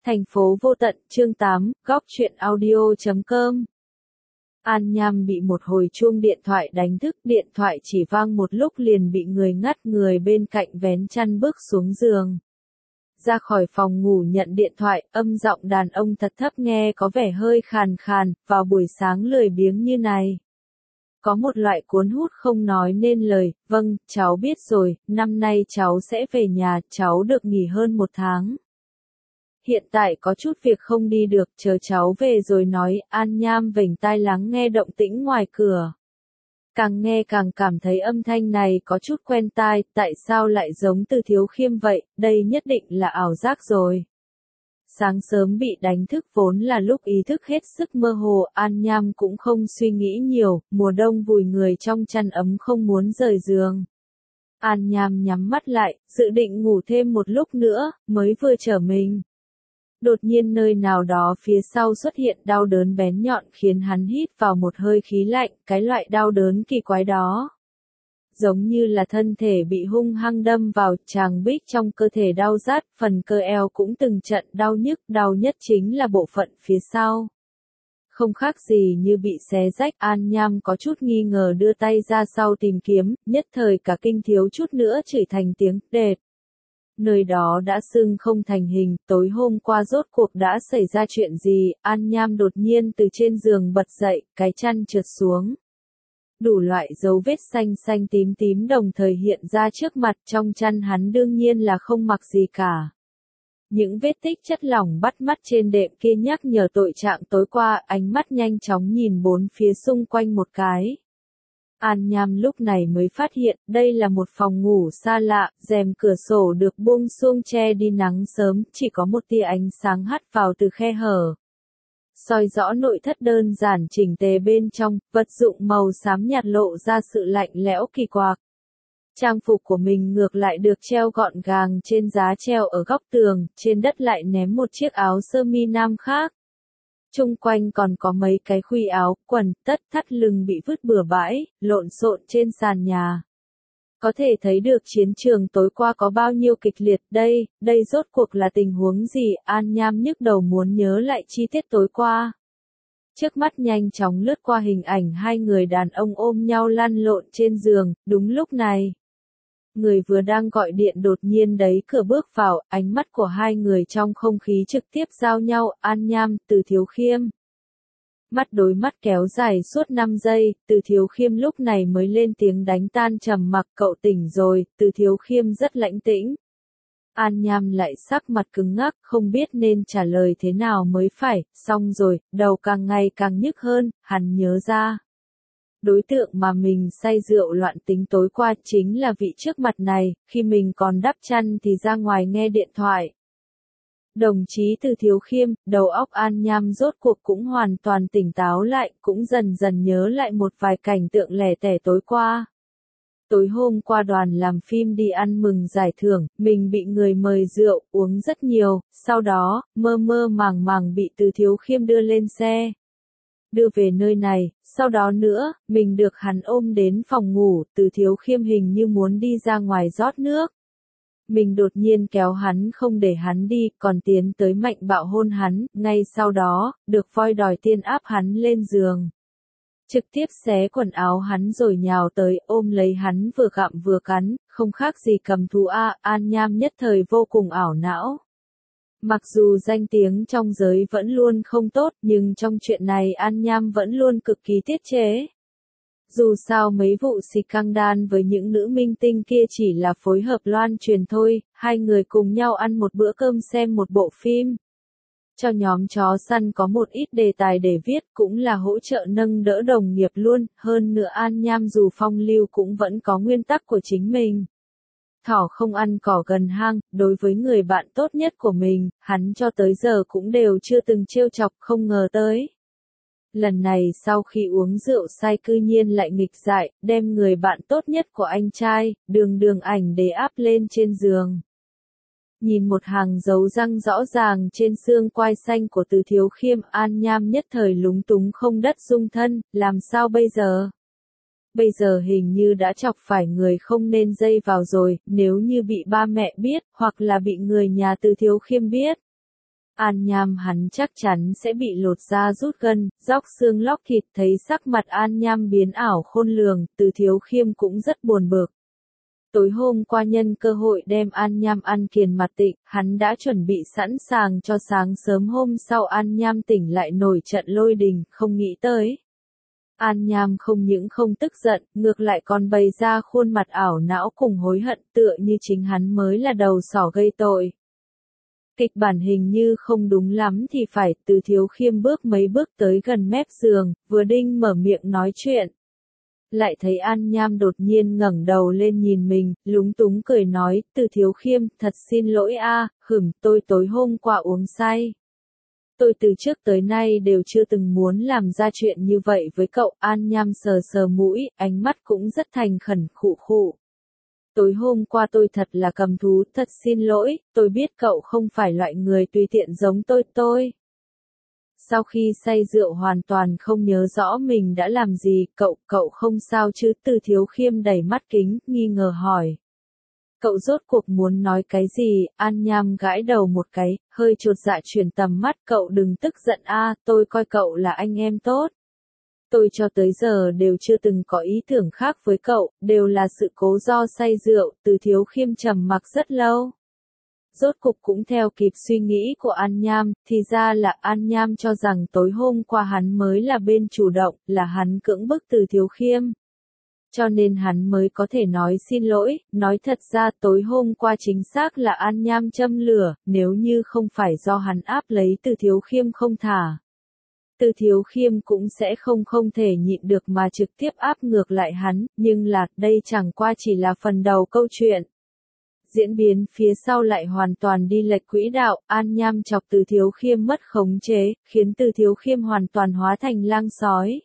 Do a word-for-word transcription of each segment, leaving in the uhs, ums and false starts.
Thành phố vô tận, chương tám, góc truyện audio chấm com. An Nham bị một hồi chuông điện thoại đánh thức, điện thoại chỉ vang một lúc liền bị người ngắt, người bên cạnh vén chăn bước xuống giường. Ra khỏi phòng ngủ nhận điện thoại, âm giọng đàn ông thật thấp nghe có vẻ hơi khàn khàn, vào buổi sáng lười biếng như này. Có một loại cuốn hút không nói nên lời, vâng, cháu biết rồi, năm nay cháu sẽ về nhà, cháu được nghỉ hơn một tháng. Hiện tại có chút việc không đi được, chờ cháu về rồi nói. An Nham vểnh tai lắng nghe động tĩnh ngoài cửa. Càng nghe càng cảm thấy âm thanh này có chút quen tai, tại sao lại giống Từ Thiếu Khiêm vậy, đây nhất định là ảo giác rồi. Sáng sớm bị đánh thức vốn là lúc ý thức hết sức mơ hồ, An Nham cũng không suy nghĩ nhiều, mùa đông vùi người trong chăn ấm không muốn rời giường. An Nham nhắm mắt lại, dự định ngủ thêm một lúc nữa, mới vừa trở mình. Đột nhiên nơi nào đó phía sau xuất hiện đau đớn bén nhọn khiến hắn hít vào một hơi khí lạnh, cái loại đau đớn kỳ quái đó. Giống như là thân thể bị hung hăng đâm vào, tràng bích trong cơ thể đau rát, phần cơ eo cũng từng trận đau nhức, đau nhất chính là bộ phận phía sau. Không khác gì như bị xé rách, An Nham có chút nghi ngờ đưa tay ra sau tìm kiếm, nhất thời cả kinh thiếu chút nữa chửi thành tiếng đệt. Nơi đó đã sưng không thành hình, tối hôm qua rốt cuộc đã xảy ra chuyện gì, An Nham đột nhiên từ trên giường bật dậy, cái chăn trượt xuống. Đủ loại dấu vết xanh xanh tím tím đồng thời hiện ra trước mặt, trong chăn hắn đương nhiên là không mặc gì cả. Những vết tích chất lỏng bắt mắt trên đệm kia nhắc nhở tội trạng tối qua, ánh mắt nhanh chóng nhìn bốn phía xung quanh một cái. An Nham lúc này mới phát hiện, đây là một phòng ngủ xa lạ, rèm cửa sổ được buông xuông che đi nắng sớm, chỉ có một tia ánh sáng hắt vào từ khe hở. Soi rõ nội thất đơn giản chỉnh tề bên trong, vật dụng màu xám nhạt lộ ra sự lạnh lẽo kỳ quặc. Trang phục của mình ngược lại được treo gọn gàng trên giá treo ở góc tường, trên đất lại ném một chiếc áo sơ mi nam khác. Chung quanh còn có mấy cái khuy áo, quần, tất, thắt lưng bị vứt bừa bãi, lộn xộn trên sàn nhà. Có thể thấy được chiến trường tối qua có bao nhiêu kịch liệt, đây, đây rốt cuộc là tình huống gì, An Nham nhức đầu muốn nhớ lại chi tiết tối qua. Trước mắt nhanh chóng lướt qua hình ảnh hai người đàn ông ôm nhau lăn lộn trên giường, đúng lúc này. Người vừa đang gọi điện đột nhiên đẩy cửa bước vào, ánh mắt của hai người trong không khí trực tiếp giao nhau, An Nham, Từ Thiếu Khiêm. Mắt đối mắt kéo dài suốt năm giây, Từ Thiếu Khiêm lúc này mới lên tiếng đánh tan trầm mặc, cậu tỉnh rồi, Từ Thiếu Khiêm rất lãnh tĩnh. An Nham lại sắc mặt cứng ngắc, không biết nên trả lời thế nào mới phải, xong rồi, đầu càng ngày càng nhức hơn, hắn nhớ ra. Đối tượng mà mình say rượu loạn tính tối qua chính là vị trước mặt này, khi mình còn đắp chăn thì ra ngoài nghe điện thoại. Đồng chí Từ Thiếu Khiêm, đầu óc An Nham rốt cuộc cũng hoàn toàn tỉnh táo lại, cũng dần dần nhớ lại một vài cảnh tượng lẻ tẻ tối qua. Tối hôm qua đoàn làm phim đi ăn mừng giải thưởng, mình bị người mời rượu, uống rất nhiều, sau đó, mơ mơ màng màng bị Từ Thiếu Khiêm đưa lên xe. Đưa về nơi này, sau đó nữa, mình được hắn ôm đến phòng ngủ, Từ Thiếu Khiêm hình như muốn đi ra ngoài rót nước. Mình đột nhiên kéo hắn không để hắn đi, còn tiến tới mạnh bạo hôn hắn, ngay sau đó, được voi đòi tiên áp hắn lên giường. Trực tiếp xé quần áo hắn rồi nhào tới, ôm lấy hắn vừa gặm vừa cắn, không khác gì cầm thú a, An Nham nhất thời vô cùng ảo não. Mặc dù danh tiếng trong giới vẫn luôn không tốt, nhưng trong chuyện này An Nham vẫn luôn cực kỳ tiết chế. Dù sao mấy vụ scandal với những nữ minh tinh kia chỉ là phối hợp loan truyền thôi, hai người cùng nhau ăn một bữa cơm xem một bộ phim. Cho nhóm chó săn có một ít đề tài để viết, cũng là hỗ trợ nâng đỡ đồng nghiệp luôn, hơn nữa An Nham dù phong lưu cũng vẫn có nguyên tắc của chính mình. Thỏ không ăn cỏ gần hang, đối với người bạn tốt nhất của mình, hắn cho tới giờ cũng đều chưa từng trêu chọc, không ngờ tới. Lần này sau khi uống rượu say cư nhiên lại nghịch dại, đem người bạn tốt nhất của anh trai, đường đường ảnh để áp lên trên giường. Nhìn một hàng dấu răng rõ ràng trên xương quai xanh của Từ Thiếu Khiêm, An Nham nhất thời lúng túng không đất dung thân, làm sao bây giờ? Bây giờ hình như đã chọc phải người không nên dây vào rồi, nếu như bị ba mẹ biết, hoặc là bị người nhà Từ Thiếu Khiêm biết. An Nham hắn chắc chắn sẽ bị lột da rút gân, róc xương lóc thịt. Thấy sắc mặt An Nham biến ảo khôn lường, Từ Thiếu Khiêm cũng rất buồn bực. Tối hôm qua nhân cơ hội đem An Nham ăn kiền mặt tịnh, hắn đã chuẩn bị sẵn sàng cho sáng sớm hôm sau An Nham tỉnh lại nổi trận lôi đình, không nghĩ tới. An Nham không những không tức giận, ngược lại còn bày ra khuôn mặt ảo não cùng hối hận tựa như chính hắn mới là đầu sỏ gây tội. Kịch bản hình như không đúng lắm thì phải. Từ Thiếu Khiêm bước mấy bước tới gần mép giường, vừa định mở miệng nói chuyện. Lại thấy An Nham đột nhiên ngẩng đầu lên nhìn mình, lúng túng cười nói, Từ Thiếu Khiêm, thật xin lỗi a, à, hửm, tôi tối hôm qua uống say. Tôi từ trước tới nay đều chưa từng muốn làm ra chuyện như vậy với cậu. An Nham sờ sờ mũi, ánh mắt cũng rất thành khẩn, khụ khụ. Tối hôm qua tôi thật là cầm thú, thật xin lỗi, tôi biết cậu không phải loại người tùy tiện giống tôi tôi. Sau khi say rượu hoàn toàn không nhớ rõ mình đã làm gì, cậu, cậu không sao chứ? Từ Thiếu Khiêm đẩy mắt kính, nghi ngờ hỏi. Cậu rốt cuộc muốn nói cái gì? An Nham gãi đầu một cái, hơi chột dạ chuyển tầm mắt, cậu đừng tức giận a, tôi coi cậu là anh em tốt. Tôi cho tới giờ đều chưa từng có ý tưởng khác với cậu, đều là sự cố do say rượu. Từ Thiếu Khiêm trầm mặc rất lâu. Rốt cục cũng theo kịp suy nghĩ của An Nham, thì ra là An Nham cho rằng tối hôm qua hắn mới là bên chủ động, là hắn cưỡng bức Từ Thiếu Khiêm. Cho nên hắn mới có thể nói xin lỗi, nói thật ra tối hôm qua chính xác là An Nham châm lửa, nếu như không phải do hắn áp lấy Từ Thiếu Khiêm không thả. Từ Thiếu Khiêm cũng sẽ không không thể nhịn được mà trực tiếp áp ngược lại hắn, nhưng là, đây chẳng qua chỉ là phần đầu câu chuyện. Diễn biến phía sau lại hoàn toàn đi lệch quỹ đạo, An Nham chọc Từ Thiếu Khiêm mất khống chế, khiến Từ Thiếu Khiêm hoàn toàn hóa thành lang sói.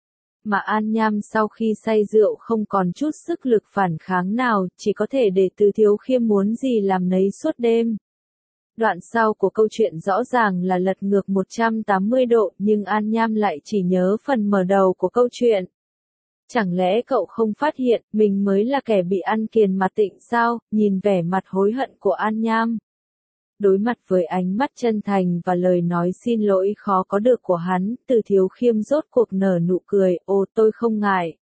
Mà An Nham sau khi say rượu không còn chút sức lực phản kháng nào, chỉ có thể để Từ Thiếu Khiêm muốn gì làm nấy suốt đêm. Đoạn sau của câu chuyện rõ ràng là lật ngược một trăm tám mươi độ, nhưng An Nham lại chỉ nhớ phần mở đầu của câu chuyện. Chẳng lẽ cậu không phát hiện, mình mới là kẻ bị ăn kiền mặt tịnh sao? Nhìn vẻ mặt hối hận của An Nham. Đối mặt với ánh mắt chân thành và lời nói xin lỗi khó có được của hắn, Từ Thiếu Khiêm rốt cuộc nở nụ cười, ồ tôi không ngại.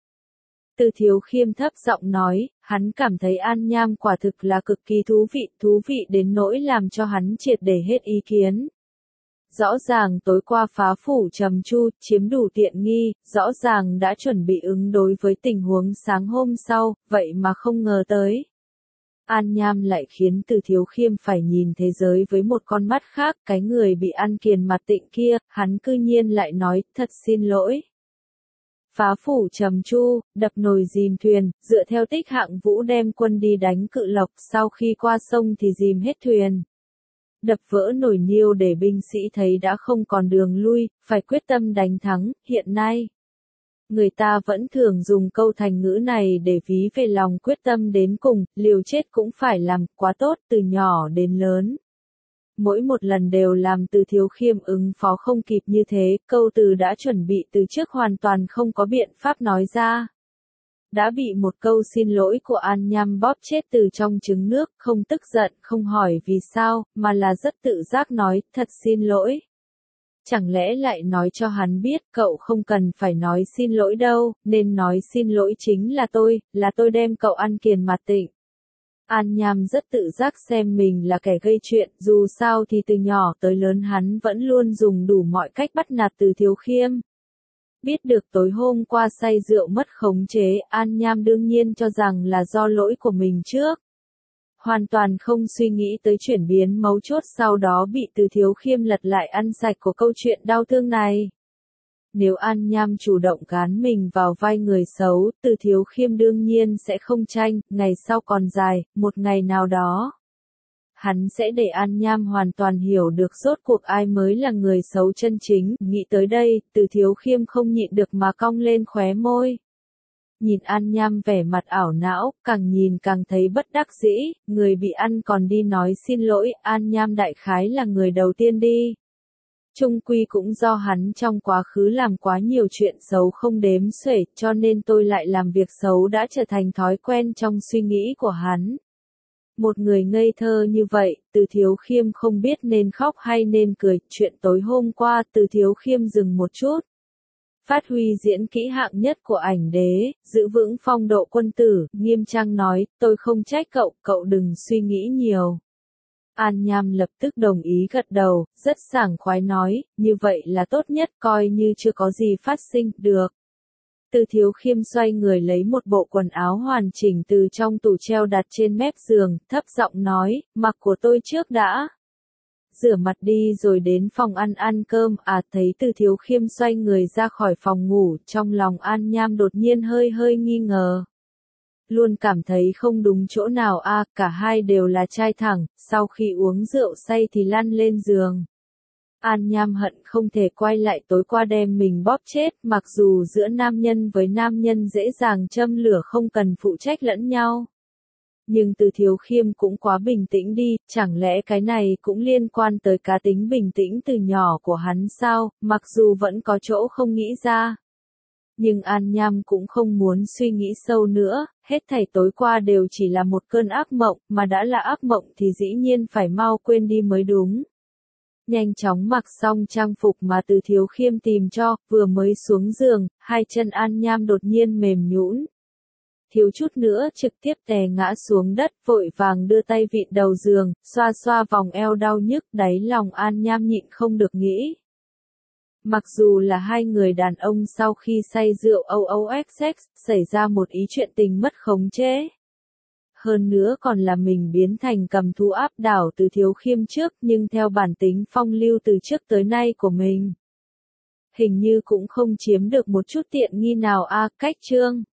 Từ Thiếu Khiêm thấp giọng nói, hắn cảm thấy An Nham quả thực là cực kỳ thú vị, thú vị đến nỗi làm cho hắn triệt để hết ý kiến. Rõ ràng tối qua phá phủ trầm chu, chiếm đủ tiện nghi, rõ ràng đã chuẩn bị ứng đối với tình huống sáng hôm sau, vậy mà không ngờ tới. An Nham lại khiến Từ Thiếu Khiêm phải nhìn thế giới với một con mắt khác, cái người bị ăn kiền mặt tịnh kia, hắn cư nhiên lại nói, thật xin lỗi. Phá phủ trầm chu, đập nồi dìm thuyền, dựa theo tích Hạng Vũ đem quân đi đánh Cự Lộc, sau khi qua sông thì dìm hết thuyền. Đập vỡ nồi niêu để binh sĩ thấy đã không còn đường lui, phải quyết tâm đánh thắng. Hiện nay, người ta vẫn thường dùng câu thành ngữ này để ví về lòng quyết tâm đến cùng, liều chết cũng phải làm, quá tốt, từ nhỏ đến lớn. Mỗi một lần đều làm Từ Thiếu Khiêm ứng phó không kịp như thế, câu từ đã chuẩn bị từ trước hoàn toàn không có biện pháp nói ra. Đã bị một câu xin lỗi của An Nham bóp chết từ trong trứng nước, không tức giận, không hỏi vì sao, mà là rất tự giác nói, thật xin lỗi. Chẳng lẽ lại nói cho hắn biết, cậu không cần phải nói xin lỗi đâu, nên nói xin lỗi chính là tôi, là tôi đem cậu ăn kiền mặt tịnh. An Nham rất tự giác xem mình là kẻ gây chuyện, dù sao thì từ nhỏ tới lớn hắn vẫn luôn dùng đủ mọi cách bắt nạt Từ Thiếu Khiêm. Biết được tối hôm qua say rượu mất khống chế, An Nham đương nhiên cho rằng là do lỗi của mình trước. Hoàn toàn không suy nghĩ tới chuyển biến mấu chốt sau đó bị Từ Thiếu Khiêm lật lại ăn sạch của câu chuyện đau thương này. Nếu An Nham chủ động gán mình vào vai người xấu, Từ Thiếu Khiêm đương nhiên sẽ không tranh, ngày sau còn dài, một ngày nào đó. Hắn sẽ để An Nham hoàn toàn hiểu được rốt cuộc ai mới là người xấu chân chính. Nghĩ tới đây, Từ Thiếu Khiêm không nhịn được mà cong lên khóe môi. Nhìn An Nham vẻ mặt ảo não, càng nhìn càng thấy bất đắc dĩ, người bị ăn còn đi nói xin lỗi, An Nham đại khái là người đầu tiên đi. Chung quy cũng do hắn trong quá khứ làm quá nhiều chuyện xấu không đếm xuể, cho nên tôi lại làm việc xấu đã trở thành thói quen trong suy nghĩ của hắn. Một người ngây thơ như vậy, Từ Thiếu Khiêm không biết nên khóc hay nên cười. Chuyện tối hôm qua, Từ Thiếu Khiêm dừng một chút. Phát huy diễn kỹ hạng nhất của ảnh đế, giữ vững phong độ quân tử, nghiêm trang nói, tôi không trách cậu, cậu đừng suy nghĩ nhiều. An Nham lập tức đồng ý gật đầu, rất sảng khoái nói, như vậy là tốt nhất, coi như chưa có gì phát sinh, được. Từ Thiếu Khiêm xoay người lấy một bộ quần áo hoàn chỉnh từ trong tủ treo đặt trên mép giường, thấp giọng nói, mặc của tôi trước đã. Rửa mặt đi rồi đến phòng ăn ăn cơm, à thấy Từ Thiếu Khiêm xoay người ra khỏi phòng ngủ, trong lòng An Nham đột nhiên hơi hơi nghi ngờ. Luôn cảm thấy không đúng chỗ nào a, à, cả hai đều là trai thẳng, sau khi uống rượu say thì lăn lên giường. An Nham hận không thể quay lại tối qua đem mình bóp chết, mặc dù giữa nam nhân với nam nhân dễ dàng châm lửa không cần phụ trách lẫn nhau. Nhưng Từ Thiếu Khiêm cũng quá bình tĩnh đi, chẳng lẽ cái này cũng liên quan tới cá tính bình tĩnh từ nhỏ của hắn sao, mặc dù vẫn có chỗ không nghĩ ra. Nhưng An Nham cũng không muốn suy nghĩ sâu nữa, hết thảy tối qua đều chỉ là một cơn ác mộng, mà đã là ác mộng thì dĩ nhiên phải mau quên đi mới đúng. Nhanh chóng mặc xong trang phục mà Từ Thiếu Khiêm tìm cho, vừa mới xuống giường, hai chân An Nham đột nhiên mềm nhũn. Thiếu chút nữa trực tiếp tè ngã xuống đất, vội vàng đưa tay vịn đầu giường, xoa xoa vòng eo đau nhức, đáy lòng An Nham nhịn không được nghĩ. Mặc dù là hai người đàn ông sau khi say rượu o o sex, xảy ra một ý chuyện tình mất khống chế. Hơn nữa còn là mình biến thành cầm thú áp đảo Từ Thiếu Khiêm trước, nhưng theo bản tính phong lưu từ trước tới nay của mình. Hình như cũng không chiếm được một chút tiện nghi nào a, cách chương.